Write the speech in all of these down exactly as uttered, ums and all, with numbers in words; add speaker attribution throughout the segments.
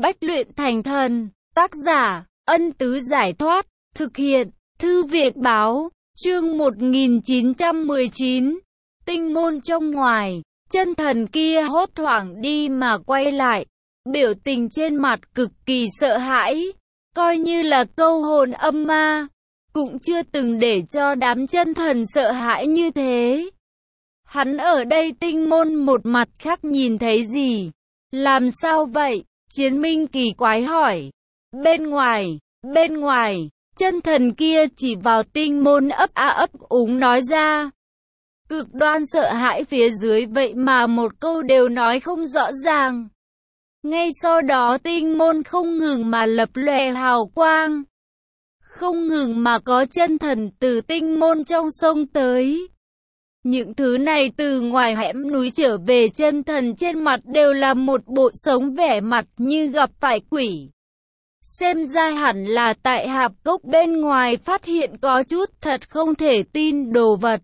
Speaker 1: Bách luyện thành thần. Tác giả, Ân Tứ Giải Thoát. Thực hiện, Thư Việt Báo. Chương một nghìn chín trăm mười chín. Tinh môn trong ngoài. Chân thần kia hốt hoảng đi mà quay lại. Biểu tình trên mặt cực kỳ sợ hãi. Coi như là câu hồn âm ma, cũng chưa từng để cho đám chân thần sợ hãi như thế. Hắn ở đây tinh môn một mặt khác nhìn thấy gì? Làm sao vậy? Chiến Minh kỳ quái hỏi. Bên ngoài, bên ngoài, chân thần kia chỉ vào tinh môn ấp a ấp úng nói ra. Cực đoan sợ hãi phía dưới vậy mà một câu đều nói không rõ ràng. Ngay sau đó tinh môn không ngừng mà lập lòe hào quang. Không ngừng mà có chân thần từ tinh môn trong sông tới. Những thứ này từ ngoài hẻm núi trở về, chân thần trên mặt đều là một bộ sống vẻ mặt như gặp phải quỷ. Xem ra hẳn là tại hạp cốc bên ngoài phát hiện có chút thật không thể tin đồ vật.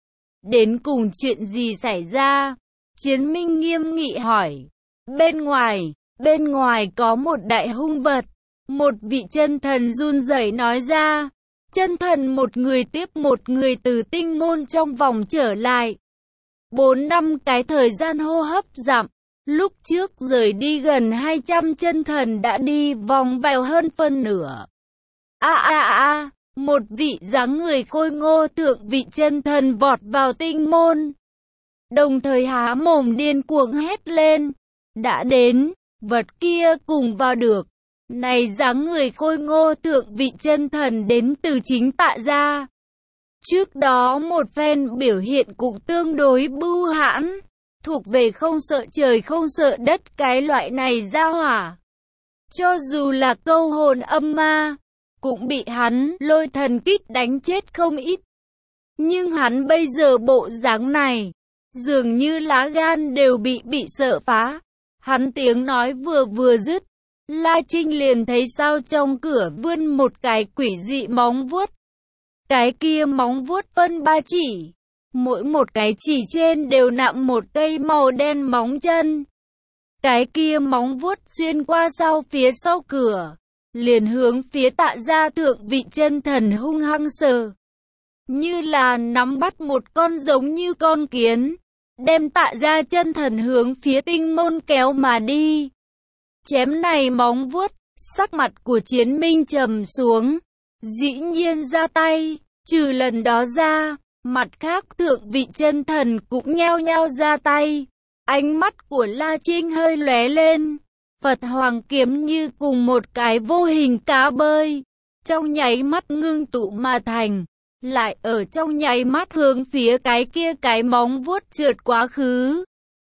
Speaker 1: Đến cùng chuyện gì xảy ra? Chiến Minh nghiêm nghị hỏi. Bên ngoài, bên ngoài có một đại hung vật. Một vị chân thần run rẩy nói ra. Chân thần một người tiếp một người từ tinh môn trong vòng trở lại. Bốn năm cái thời gian hô hấp dặm. Lúc trước rời đi gần hai trăm chân thần đã đi vòng vào hơn phân nửa. A a a, một vị dáng người khôi ngô thượng vị chân thần vọt vào tinh môn. Đồng thời há mồm điên cuồng hét lên. Đã đến, vật kia cùng vào được. Này dáng người khôi ngô thượng vị chân thần đến từ chính Tạ Gia. Trước đó một phen biểu hiện cũng tương đối bưu hãn, thuộc về không sợ trời không sợ đất cái loại này ra hỏa. Cho dù là câu hồn âm ma, cũng bị hắn lôi thần kích đánh chết không ít. Nhưng hắn bây giờ bộ dáng này, dường như lá gan đều bị bị sợ phá. Hắn tiếng nói vừa vừa dứt, La Trinh liền thấy sau trong cửa vươn một cái quỷ dị móng vuốt. Cái kia móng vuốt phân ba chỉ, mỗi một cái chỉ trên đều nạm một cây màu đen móng chân. Cái kia móng vuốt xuyên qua sau phía sau cửa, liền hướng phía Tạ Gia thượng vị chân thần hung hăng sờ. Như là nắm bắt một con giống như con kiến, đem Tạ Gia chân thần hướng phía tinh môn kéo mà đi. Chém này móng vuốt, sắc mặt của Chiến Minh trầm xuống, dĩ nhiên ra tay, trừ lần đó ra, mặt khác thượng vị chân thần cũng nhao nhao ra tay. Ánh mắt của La Trinh hơi lóe lên, Phật Hoàng kiếm như cùng một cái vô hình cá bơi, trong nháy mắt ngưng tụ mà thành, lại ở trong nháy mắt hướng phía cái kia cái móng vuốt trượt quá khứ.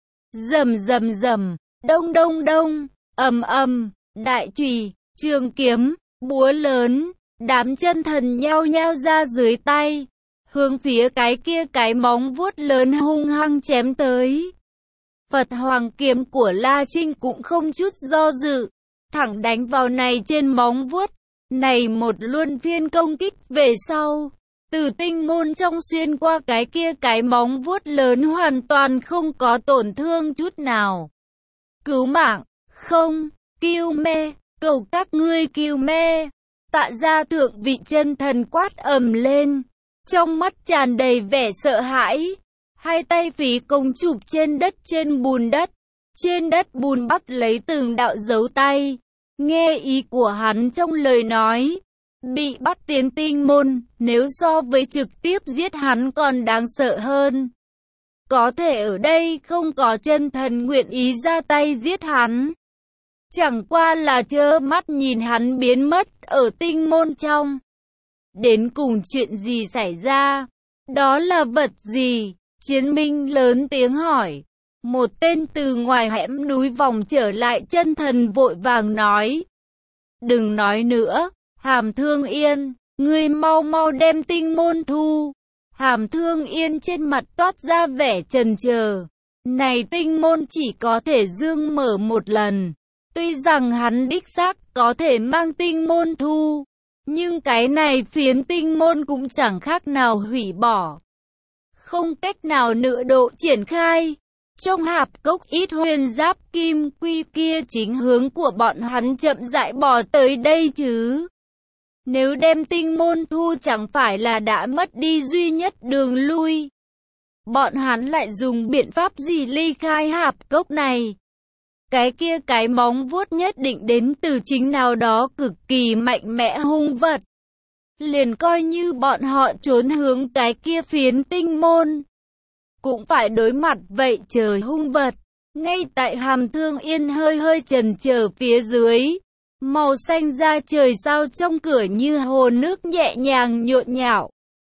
Speaker 1: Rầm rầm rầm, đông đông đông. Ầm ầm, đại chùy, trường kiếm, búa lớn, đám chân thần nhao nhao ra dưới tay, hướng phía cái kia cái móng vuốt lớn hung hăng chém tới. Phật Hoàng kiếm của La Trinh cũng không chút do dự, thẳng đánh vào này trên móng vuốt. Này một luân phiên công kích về sau, từ tinh môn trong xuyên qua cái kia cái móng vuốt lớn hoàn toàn không có tổn thương chút nào. Cứu mạng! Không, kiêu me, cầu các ngươi kiêu me. Tạ Gia thượng vị chân thần quát ầm lên, trong mắt tràn đầy vẻ sợ hãi. Hai tay phí công chụp trên đất trên bùn đất, trên đất bùn bắt lấy từng đạo dấu tay. Nghe ý của hắn trong lời nói, bị bắt tiến tinh môn, nếu so với trực tiếp giết hắn còn đáng sợ hơn. Có thể ở đây không có chân thần nguyện ý ra tay giết hắn. Chẳng qua là trơ mắt nhìn hắn biến mất ở tinh môn trong. Đến cùng chuyện gì xảy ra? Đó là vật gì? Chiến Minh lớn tiếng hỏi. Một tên từ ngoài hẻm núi vòng trở lại chân thần vội vàng nói. Đừng nói nữa, Hàm Thương Yên, ngươi mau mau đem tinh môn thu. Hàm Thương Yên trên mặt toát ra vẻ chần chờ. Này tinh môn chỉ có thể dương mở một lần. Tuy rằng hắn đích xác có thể mang tinh môn thu, nhưng cái này phiến tinh môn cũng chẳng khác nào hủy bỏ. Không cách nào nữa độ triển khai. Trong hạp cốc ít huyền giáp kim quy kia chính hướng của bọn hắn chậm rãi bò tới đây chứ. Nếu đem tinh môn thu chẳng phải là đã mất đi duy nhất đường lui. Bọn hắn lại dùng biện pháp gì ly khai hạp cốc này? Cái kia cái móng vuốt nhất định đến từ chính nào đó cực kỳ mạnh mẽ hung vật. Liền coi như bọn họ trốn hướng cái kia phiến tinh môn, cũng phải đối mặt vậy trời hung vật. Ngay tại Hàm Thương Yên hơi hơi chần chờ phía dưới, màu xanh da trời sao trong cửa như hồ nước nhẹ nhàng nhộn nhạo.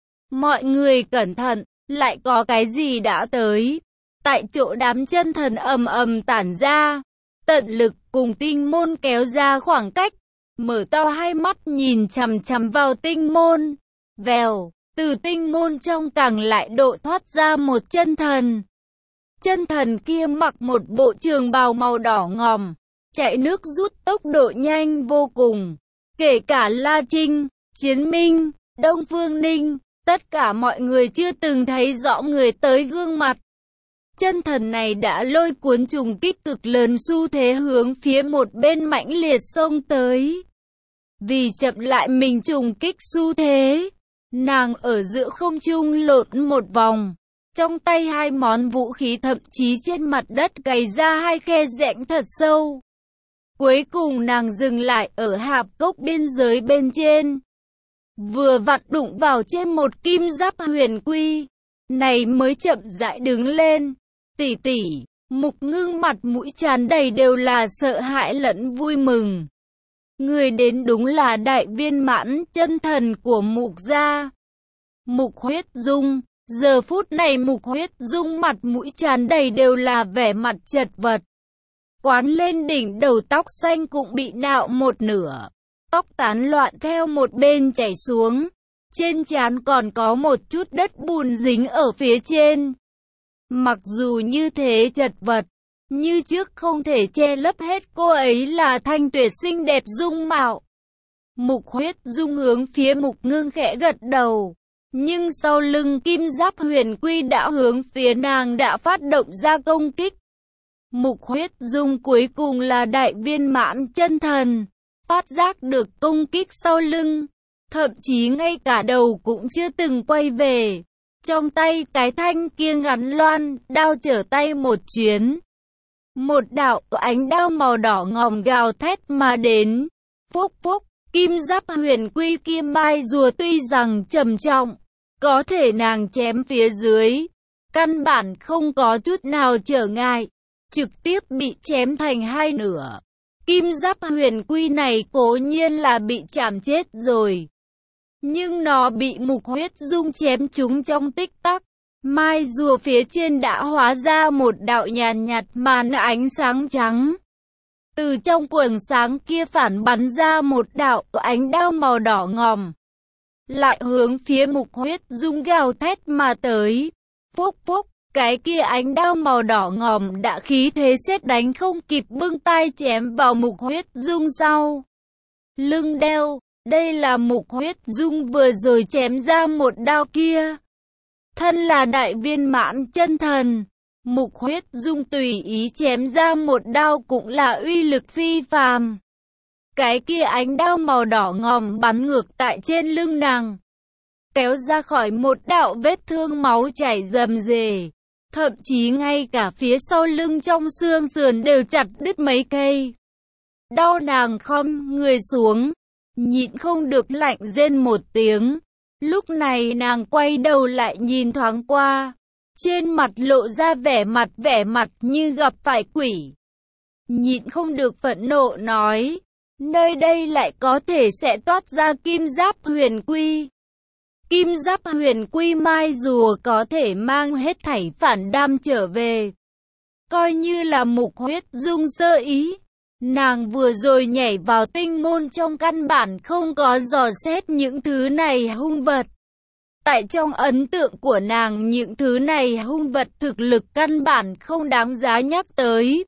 Speaker 1: Mọi người cẩn thận, lại có cái gì đã tới. Tại chỗ đám chân thần ầm ầm tản ra, tận lực cùng tinh môn kéo ra khoảng cách, mở to hai mắt nhìn chằm chằm vào tinh môn. Vèo, từ tinh môn trong càng lại độ thoát ra một chân thần. Chân thần kia mặc một bộ trường bào màu đỏ ngòm, chạy nước rút tốc độ nhanh vô cùng. Kể cả La Trinh, Chiến Minh, Đông Phương Ninh, tất cả mọi người chưa từng thấy rõ người tới gương mặt. Chân thần này đã lôi cuốn trùng kích cực lớn xu thế hướng phía một bên mãnh liệt xông tới. Vì chậm lại mình trùng kích xu thế, nàng ở giữa không trung lộn một vòng. Trong tay hai món vũ khí thậm chí trên mặt đất cày ra hai khe rãnh thật sâu. Cuối cùng nàng dừng lại ở hạp cốc biên giới bên trên. Vừa vặn đụng vào trên một kim giáp huyền quy. Này mới chậm rãi đứng lên. Tỷ tỷ, Mục Ngưng mặt mũi tràn đầy đều là sợ hãi lẫn vui mừng. Người đến đúng là đại viên mãn chân thần của Mục gia. Mục Huyết Dung. Giờ phút này Mục Huyết Dung mặt mũi tràn đầy đều là vẻ mặt chật vật. Quán lên đỉnh đầu tóc xanh cũng bị nạo một nửa. Tóc tán loạn theo một bên chảy xuống. Trên trán còn có một chút đất bùn dính ở phía trên. Mặc dù như thế chật vật, như trước không thể che lấp hết cô ấy là thanh tuyệt xinh đẹp dung mạo. Mục Huyết Dung hướng phía Mục Ngưng khẽ gật đầu. Nhưng sau lưng kim giáp huyền quy đã hướng phía nàng đã phát động ra công kích. Mục Huyết Dung cuối cùng là đại viên mãn chân thần, phát giác được công kích sau lưng, thậm chí ngay cả đầu cũng chưa từng quay về. Trong tay cái thanh kia ngắn loan, đao trở tay một chuyến. Một đạo ánh đao màu đỏ ngòm gào thét mà đến. Phúc phúc, kim giáp huyền quy kia mai rùa tuy rằng trầm trọng, có thể nàng chém phía dưới, căn bản không có chút nào trở ngại, trực tiếp bị chém thành hai nửa. Kim giáp huyền quy này cố nhiên là bị chảm chết rồi. Nhưng nó bị Mục Huyết Dung chém trúng trong tích tắc. Mai rùa phía trên đã hóa ra một đạo nhàn nhạt màn ánh sáng trắng. Từ trong quầng sáng kia phản bắn ra một đạo ánh đao màu đỏ ngòm. Lại hướng phía Mục Huyết Dung gào thét mà tới. Phúc phúc, cái kia ánh đao màu đỏ ngòm đã khí thế sét đánh không kịp bưng tay chém vào Mục Huyết Dung sau lưng đeo. Đây là Mục Huyết Dung vừa rồi chém ra một đao kia. Thân là đại viên mãn chân thần, Mục Huyết Dung tùy ý chém ra một đao cũng là uy lực phi phàm. Cái kia ánh đao màu đỏ ngòm bắn ngược tại trên lưng nàng, kéo ra khỏi một đạo vết thương máu chảy rầm rề. Thậm chí ngay cả phía sau lưng trong xương sườn đều chặt đứt mấy cây. Đau nàng khom người xuống, nhịn không được lạnh rên một tiếng. Lúc này nàng quay đầu lại nhìn thoáng qua, trên mặt lộ ra vẻ mặt vẻ mặt như gặp phải quỷ. Nhịn không được phẫn nộ nói, nơi đây lại có thể sẽ toát ra kim giáp huyền quy. Kim giáp huyền quy mai rùa có thể mang hết thảy phản đam trở về. Coi như là Mục Huyết Dung sơ ý. Nàng vừa rồi nhảy vào tinh môn trong căn bản không có dò xét những thứ này hung vật. Tại trong ấn tượng của nàng những thứ này hung vật thực lực căn bản không đáng giá nhắc tới.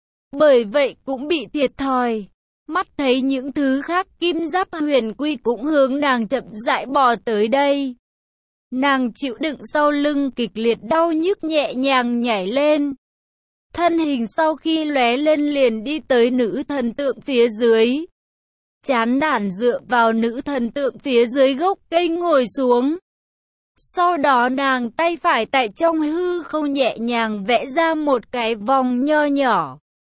Speaker 1: Bởi vậy cũng bị thiệt thòi. Mắt thấy những thứ khác kim giáp huyền quy cũng hướng nàng chậm rãi bò tới đây. Nàng chịu đựng sau lưng kịch liệt đau nhức nhẹ nhàng nhảy lên. thân hình sau khi lóe lên liền đi tới nữ thần tượng phía dưới. Chán nản dựa vào nữ thần tượng phía dưới gốc cây ngồi xuống. Sau đó nàng tay phải tại trong hư không nhẹ nhàng vẽ ra một cái vòng nho nhỏ.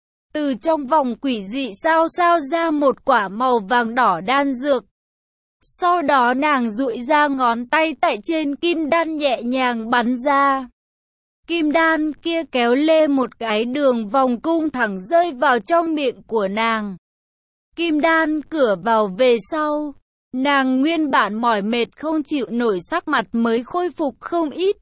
Speaker 1: Từ trong vòng quỷ dị sao sao ra một quả màu vàng đỏ đan dược. Sau đó nàng duỗi ra ngón tay tại trên kim đan nhẹ nhàng bắn ra. Kim đan kia kéo lê một cái đường vòng cung thẳng rơi vào trong miệng của nàng. Kim đan cửa vào về sau. Nàng nguyên bản mỏi mệt không chịu nổi sắc mặt mới khôi phục không ít.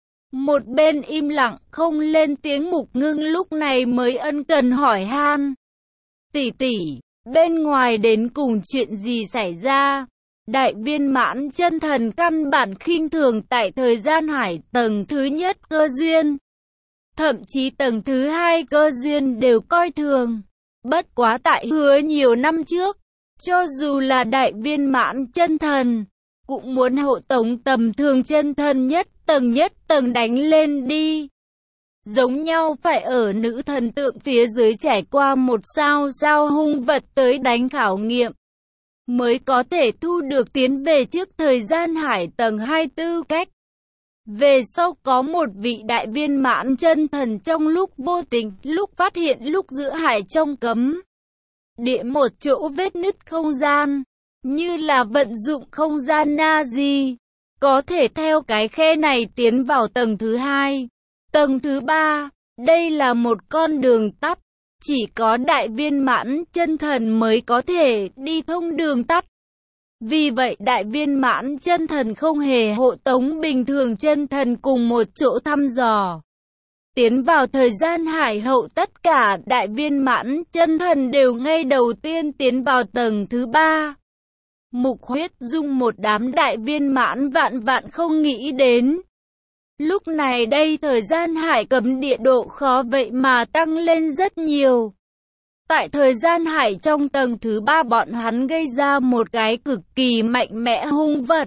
Speaker 1: Một bên im lặng không lên tiếng Mục Ngưng lúc này mới ân cần hỏi han. Tỷ tỷ, bên ngoài đến cùng chuyện gì xảy ra? Đại viên mãn chân thần căn bản khinh thường tại thời gian hải tầng thứ nhất cơ duyên. Thậm chí tầng thứ hai cơ duyên đều coi thường. Bất quá tại hứa nhiều năm trước, cho dù là đại viên mãn chân thần, cũng muốn hộ tống tầm thường chân thần nhất tầng nhất tầng đánh lên đi. Giống nhau phải ở nữ thần tượng phía dưới trải qua một sao sao hung vật tới đánh khảo nghiệm, mới có thể thu được tiến về trước thời gian hải tầng hai tư cách. Về sau có một vị đại viên mãn chân thần trong lúc vô tình, lúc phát hiện lúc giữa hải trong cấm địa một chỗ vết nứt không gian, như là vận dụng không gian na di, có thể theo cái khe này tiến vào tầng thứ hai, tầng thứ ba. Đây là một con đường tắt, chỉ có đại viên mãn chân thần mới có thể đi thông đường tắt. Vì vậy đại viên mãn chân thần không hề hộ tống bình thường chân thần cùng một chỗ thăm dò. Tiến vào thời gian hải hậu tất cả đại viên mãn chân thần đều ngay đầu tiên tiến vào tầng thứ ba. Mục Huyết Dung một đám đại viên mãn vạn vạn không nghĩ đến. Lúc này đây thời gian hải cấm địa độ khó vậy mà tăng lên rất nhiều. Tại thời gian hải trong tầng thứ ba bọn hắn gây ra một cái cực kỳ mạnh mẽ hung vật.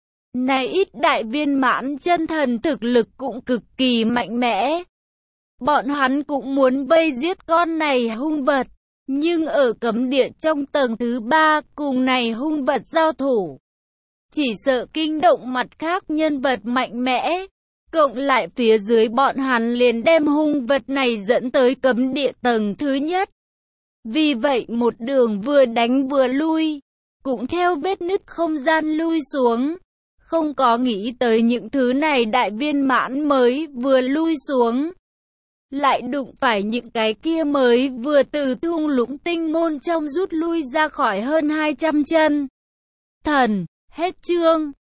Speaker 1: Này ít đại viên mãn chân thần thực lực cũng cực kỳ mạnh mẽ. Bọn hắn cũng muốn vây giết con này hung vật. Nhưng ở cấm địa trong tầng thứ ba cùng này hung vật giao thủ, chỉ sợ kinh động mặt khác nhân vật mạnh mẽ. Cộng lại phía dưới bọn hắn liền đem hung vật này dẫn tới cấm địa tầng thứ nhất. Vì vậy một đường vừa đánh vừa lui, cũng theo vết nứt không gian lui xuống. Không có nghĩ tới những thứ này đại viên mãn mới vừa lui xuống, lại đụng phải những cái kia mới vừa từ thung lũng tinh môn trong rút lui ra khỏi hơn hai trăm chân thần. Hết chương.